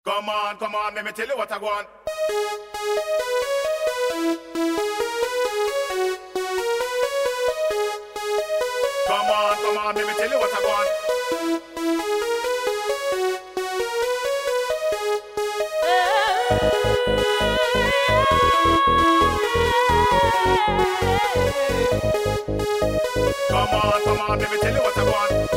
Come on, let me tell you what I want. Come on, let me tell you what I want. Come on, let me tell you what I want.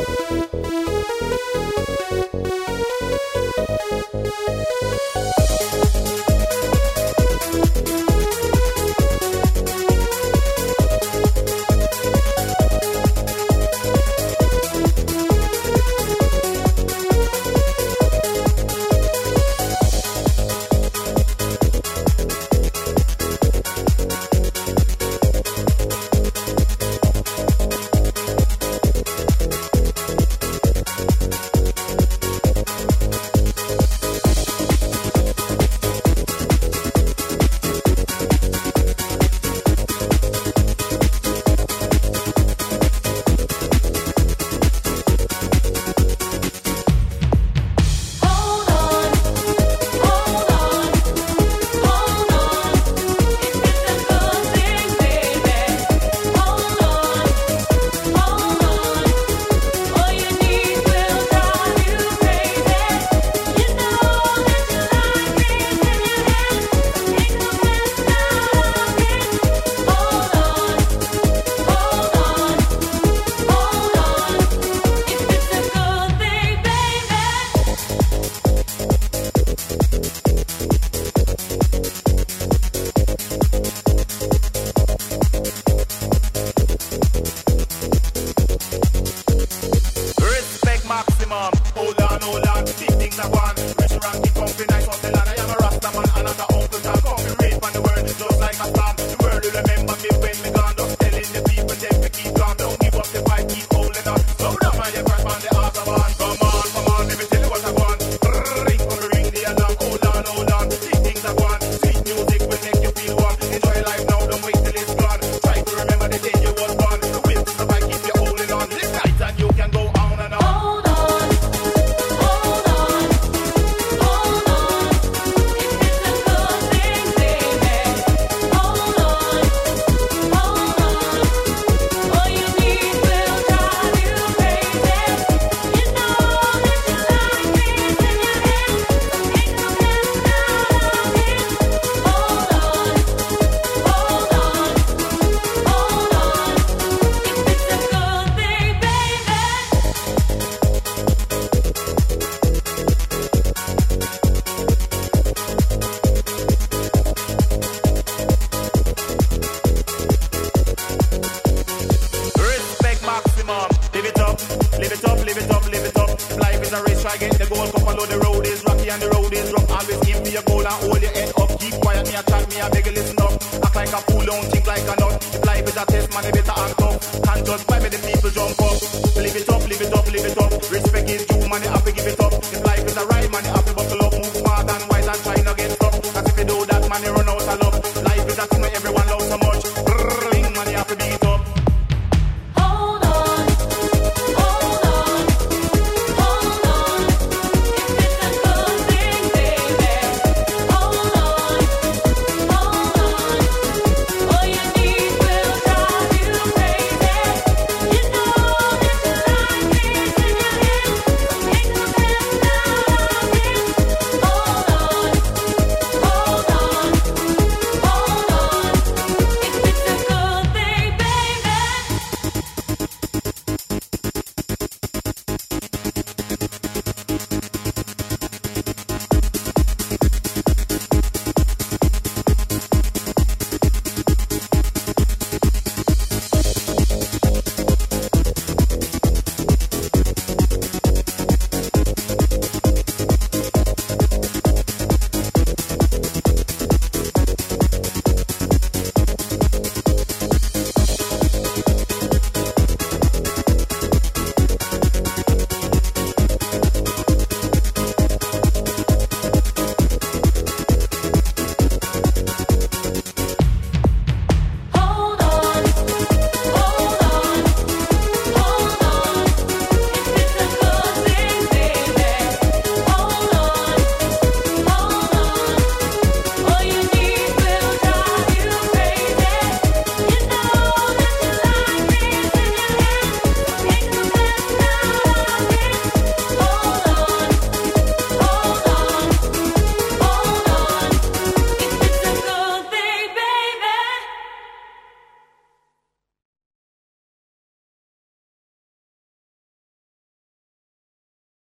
Try get the goal, cup and the road is rocky and the road is rough. Always give me a goal and hold your head up. Keep quiet, me a chat, me a beg you listen up. Act like a fool, don't think like a nut. If life is a test, man, you better act up. Can't judge by me, the people jump up. Live it up, live it up, live it up. Respect is due, man, you have to give it up. If life is a ride, man, you have to buckle up.